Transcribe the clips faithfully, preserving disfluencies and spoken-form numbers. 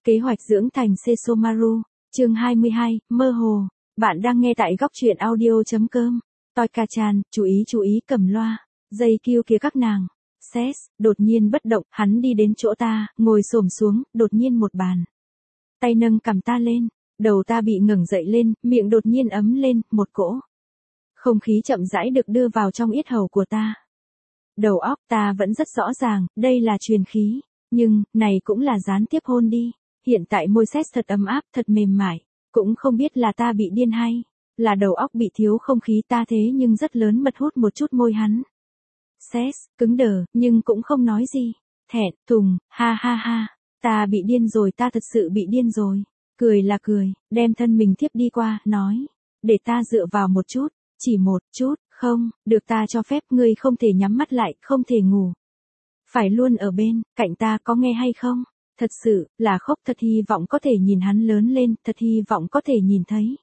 Kế hoạch dưỡng thành Sesomaru, chương hai mươi hai, mơ hồ. Bạn đang nghe tại góc truyện audio chấm com. Toika-chan, chú ý chú ý cầm loa. Dây kêu kìa các nàng. Ses, đột nhiên bất động, hắn đi đến chỗ ta, ngồi xổm xuống, đột nhiên một bàn. Tay nâng cầm ta lên, đầu ta bị ngẩng dậy lên, miệng đột nhiên ấm lên, một cỗ. Không khí chậm rãi được đưa vào trong yết hầu của ta. Đầu óc ta vẫn rất rõ ràng, đây là truyền khí, nhưng, này cũng là gián tiếp hôn đi. Hiện tại môi Ses thật ấm áp, thật mềm mại, cũng không biết là ta bị điên hay, là đầu óc bị thiếu không khí ta thế nhưng rất lớn mật hút một chút môi hắn. Ses, cứng đờ, nhưng cũng không nói gì. Thẹn, thùng, ha ha ha, ta bị điên rồi, ta thật sự bị điên rồi. Cười là cười, đem thân mình tiếp đi qua, nói, để ta dựa vào một chút, chỉ một chút, không, được ta cho phép ngươi không thể nhắm mắt lại, không thể ngủ. Phải luôn ở bên, cạnh ta có nghe hay không? Thật sự, là khóc, thật hy vọng có thể nhìn hắn lớn lên, thật hy vọng có thể nhìn thấy.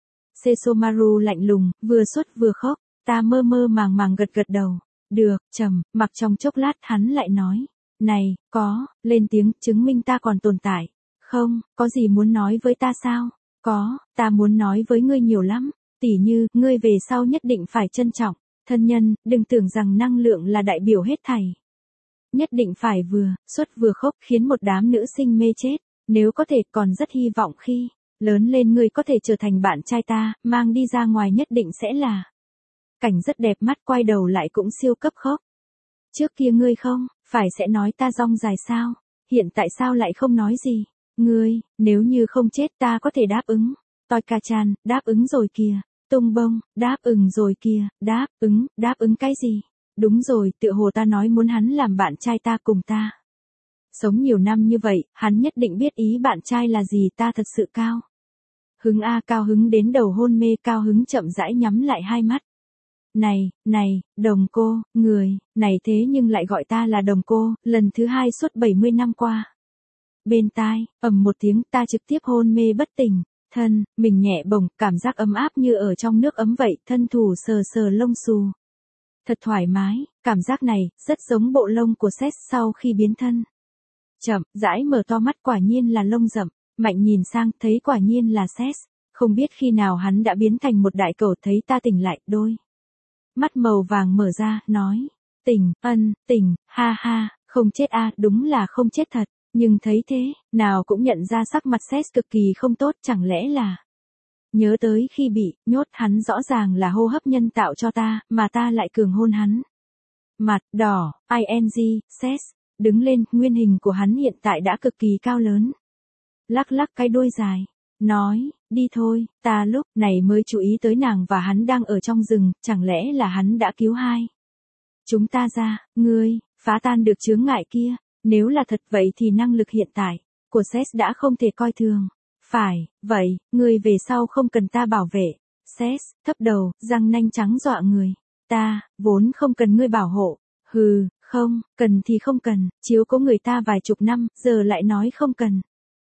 Sesomaru lạnh lùng, vừa suốt vừa khóc, ta mơ mơ màng màng gật gật đầu. Được, trầm, mặc trong chốc lát hắn lại nói. Này, có, lên tiếng, chứng minh ta còn tồn tại. Không, có gì muốn nói với ta sao? Có, ta muốn nói với ngươi nhiều lắm. Tỉ như, ngươi về sau nhất định phải trân trọng. Thân nhân, đừng tưởng rằng năng lượng là đại biểu hết thảy. Nhất định phải vừa, xuất vừa khóc khiến một đám nữ sinh mê chết. Nếu có thể còn rất hy vọng khi lớn lên ngươi có thể trở thành bạn trai ta, mang đi ra ngoài nhất định sẽ là cảnh rất đẹp mắt, quay đầu lại cũng siêu cấp khóc. Trước kia ngươi không, phải sẽ nói ta rong dài sao, hiện tại sao lại không nói gì. Ngươi, nếu như không chết ta có thể đáp ứng. Toika-chan, đáp ứng rồi kìa. Tung bông, đáp ứng rồi kìa, đáp ứng, đáp ứng cái gì? Đúng rồi, tựa hồ ta nói muốn hắn làm bạn trai ta cùng ta. Sống nhiều năm như vậy, hắn nhất định biết ý bạn trai là gì, ta thật sự cao hứng a, cao hứng đến đầu hôn mê, cao hứng chậm rãi nhắm lại hai mắt. Này, này, đồng cô, người, này thế nhưng lại gọi ta là đồng cô, lần thứ hai suốt bảy mươi năm qua. Bên tai, ầm một tiếng, ta trực tiếp hôn mê bất tỉnh, thân, mình nhẹ bổng, cảm giác ấm áp như ở trong nước ấm vậy, thân thủ sờ sờ lông xù. Thật thoải mái, cảm giác này, rất giống bộ lông của Ses sau khi biến thân. Chậm, rãi mở to mắt, quả nhiên là lông rậm, mạnh nhìn sang, thấy quả nhiên là Ses. Không biết khi nào hắn đã biến thành một đại cầu, thấy ta tỉnh lại, đôi mắt màu vàng mở ra, nói, tỉnh, ân, tỉnh, ha ha, không chết a, đúng là không chết thật, nhưng thấy thế, nào cũng nhận ra sắc mặt Ses cực kỳ không tốt, chẳng lẽ là nhớ tới khi bị nhốt hắn rõ ràng là hô hấp nhân tạo cho ta, mà ta lại cường hôn hắn. Mặt đỏ, ing, Ses, đứng lên, nguyên hình của hắn hiện tại đã cực kỳ cao lớn. Lắc lắc cái đuôi dài, nói, đi thôi, ta lúc này mới chú ý tới nàng và hắn đang ở trong rừng, chẳng lẽ là hắn đã cứu hai chúng ta ra, ngươi, phá tan được chướng ngại kia, nếu là thật vậy thì năng lực hiện tại của Ses đã không thể coi thường. Phải, vậy, ngươi về sau không cần ta bảo vệ. Ses, thấp đầu, răng nanh trắng dọa người. Ta, vốn không cần ngươi bảo hộ. Hừ, không, cần thì không cần, chiếu cố người ta vài chục năm, giờ lại nói không cần.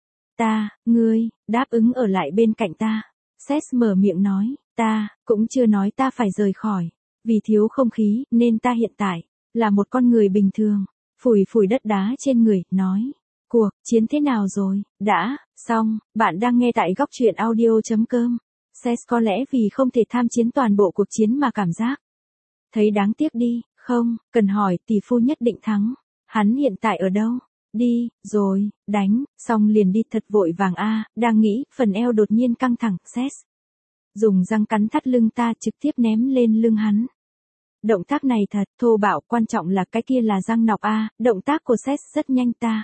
Ta, ngươi, đáp ứng ở lại bên cạnh ta. Ses mở miệng nói, ta, cũng chưa nói ta phải rời khỏi. Vì thiếu không khí, nên ta hiện tại, là một con người bình thường. Phủi phủi đất đá trên người, nói. Cuộc chiến thế nào rồi? Đã, xong, bạn đang nghe tại góc truyện audio chấm com. Ses có lẽ vì không thể tham chiến toàn bộ cuộc chiến mà cảm giác thấy đáng tiếc đi, không, cần hỏi, tỷ phu nhất định thắng. Hắn hiện tại ở đâu? Đi, rồi, đánh, xong liền đi, thật vội vàng a, đang nghĩ, phần eo đột nhiên căng thẳng, Ses dùng răng cắn thắt lưng ta, trực tiếp ném lên lưng hắn. Động tác này thật thô bạo, quan trọng là cái kia là răng nọc a, động tác của Ses rất nhanh, ta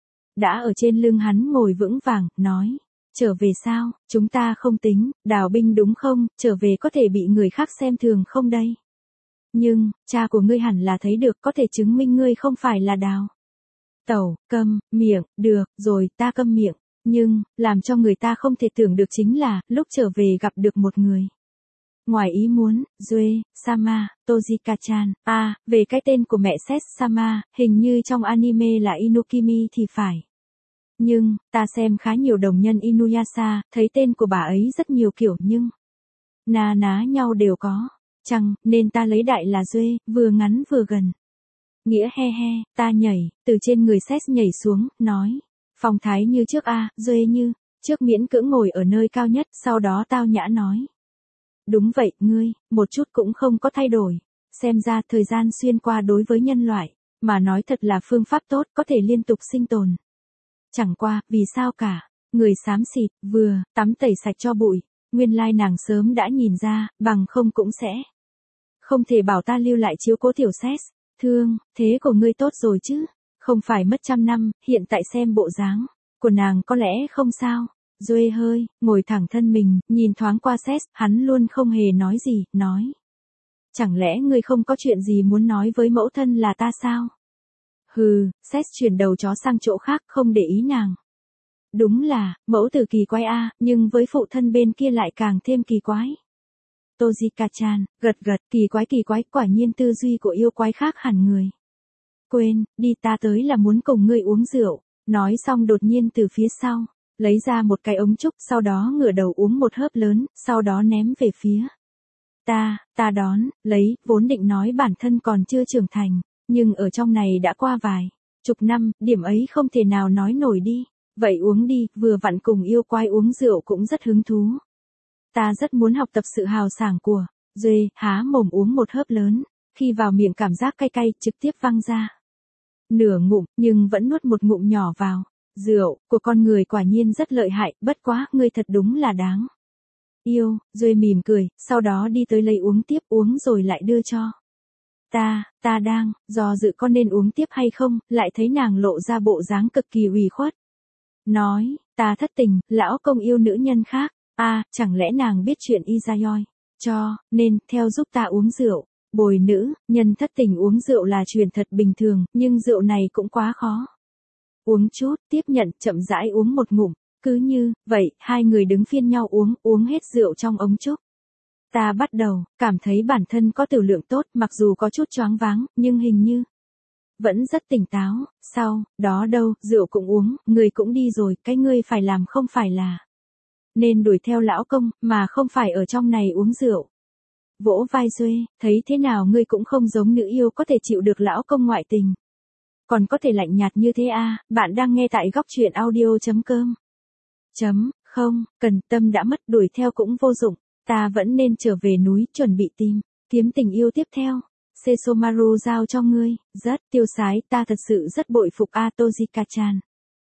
đã ở trên lưng hắn ngồi vững vàng, nói, trở về sao, chúng ta không tính, đào binh đúng không, trở về có thể bị người khác xem thường không đây? Nhưng, cha của ngươi hẳn là thấy được, có thể chứng minh ngươi không phải là đào tẩu, câm, miệng, được, rồi, ta câm miệng, nhưng, làm cho người ta không thể tưởng được chính là, lúc trở về gặp được một người. Ngoài ý muốn, Duê, Sama, Tojika-chan, à, về cái tên của mẹ Ses Sama, hình như trong anime là Inukimi thì phải. Nhưng, ta xem khá nhiều đồng nhân Inuyasha, thấy tên của bà ấy rất nhiều kiểu nhưng na ná nhau đều có. Chăng, nên ta lấy đại là Duê, vừa ngắn vừa gần. Nghĩa he he, ta nhảy, từ trên người Ses nhảy xuống, nói. Phong thái như trước a, Duê như, trước miễn cưỡng ngồi ở nơi cao nhất, sau đó tao nhã nói. Đúng vậy, ngươi, một chút cũng không có thay đổi. Xem ra thời gian xuyên qua đối với nhân loại, mà nói thật là phương pháp tốt có thể liên tục sinh tồn. Chẳng qua, vì sao cả, người xám xịt, vừa, tắm tẩy sạch cho bụi, nguyên lai nàng sớm đã nhìn ra, bằng không cũng sẽ. Không thể bảo ta lưu lại chiếu cố tiểu Seth, thương, thế của ngươi tốt rồi chứ, không phải mất trăm năm, hiện tại xem bộ dáng của nàng có lẽ không sao. Duê hơi, ngồi thẳng thân mình, nhìn thoáng qua Seth, hắn luôn không hề nói gì, nói. Chẳng lẽ ngươi không có chuyện gì muốn nói với mẫu thân là ta sao? Hừ, Seth chuyển đầu chó sang chỗ khác, không để ý nàng. Đúng là, mẫu tử kỳ quái a, nhưng với phụ thân bên kia lại càng thêm kỳ quái. Tojika-chan, gật gật, kỳ quái kỳ quái, quả nhiên tư duy của yêu quái khác hẳn người. Quên, đi ta tới là muốn cùng ngươi uống rượu, nói xong đột nhiên từ phía sau, lấy ra một cái ống trúc, sau đó ngửa đầu uống một hớp lớn, sau đó ném về phía. Ta, ta đón, lấy, vốn định nói bản thân còn chưa trưởng thành, nhưng ở trong này đã qua vài chục năm, điểm ấy không thể nào nói nổi đi. Vậy uống đi, vừa vặn cùng yêu quái uống rượu cũng rất hứng thú. Ta rất muốn học tập sự hào sảng của Duê, há mồm uống một hớp lớn, khi vào miệng cảm giác cay cay trực tiếp văng ra. Nửa ngụm, nhưng vẫn nuốt một ngụm nhỏ vào. Rượu của con người quả nhiên rất lợi hại, bất quá, ngươi thật đúng là đáng yêu. Duê mỉm cười, sau đó đi tới lấy uống tiếp, uống rồi lại đưa cho. Ta, ta đang do dự có nên uống tiếp hay không, lại thấy nàng lộ ra bộ dáng cực kỳ ủy khuất. Nói, ta thất tình, lão công yêu nữ nhân khác, a à, chẳng lẽ nàng biết chuyện Izayoi, cho, nên, theo giúp ta uống rượu, bồi nữ, nhân thất tình uống rượu là chuyện thật bình thường, nhưng rượu này cũng quá khó. Uống chút, tiếp nhận, chậm rãi uống một ngụm, cứ như, vậy, hai người đứng phiên nhau uống, uống hết rượu trong ống trúc. Ta bắt đầu, cảm thấy bản thân có tử lượng tốt, mặc dù có chút choáng váng, nhưng hình như vẫn rất tỉnh táo. Sau đó đâu, rượu cũng uống, người cũng đi rồi, cái ngươi phải làm không phải là nên đuổi theo lão công, mà không phải ở trong này uống rượu. Vỗ vai Duê, thấy thế nào ngươi cũng không giống nữ yêu có thể chịu được lão công ngoại tình. Còn có thể lạnh nhạt như thế à, bạn đang nghe tại góc truyện audio.com. Chấm, không, cần tâm đã mất, đuổi theo cũng vô dụng, ta vẫn nên trở về núi, chuẩn bị tìm kiếm tình yêu tiếp theo. Sesomaru giao cho ngươi, rất tiêu sái, ta thật sự rất bội phục a Tojika-chan.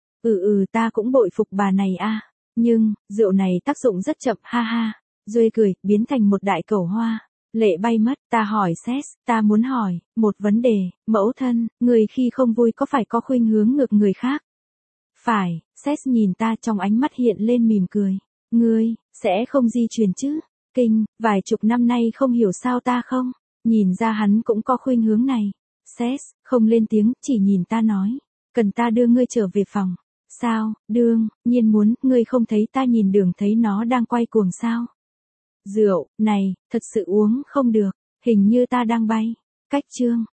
Ừ ừ ta cũng bội phục bà này a, nhưng, rượu này tác dụng rất chậm, ha ha. Duê cười, biến thành một đại cẩu hoa. Lệ bay mất, ta hỏi Seth, ta muốn hỏi, một vấn đề, mẫu thân, người khi không vui có phải có khuynh hướng ngược người khác? Phải, Seth nhìn ta trong ánh mắt hiện lên mỉm cười. Ngươi, sẽ không di truyền chứ? Kinh, vài chục năm nay không hiểu sao ta không? Nhìn ra hắn cũng có khuynh hướng này. Seth, không lên tiếng, chỉ nhìn ta nói. Cần ta đưa ngươi trở về phòng. Sao, đương, nhiên muốn, ngươi không thấy ta nhìn đường thấy nó đang quay cuồng sao? Rượu, này, thật sự uống không được, hình như ta đang bay. Cách chương.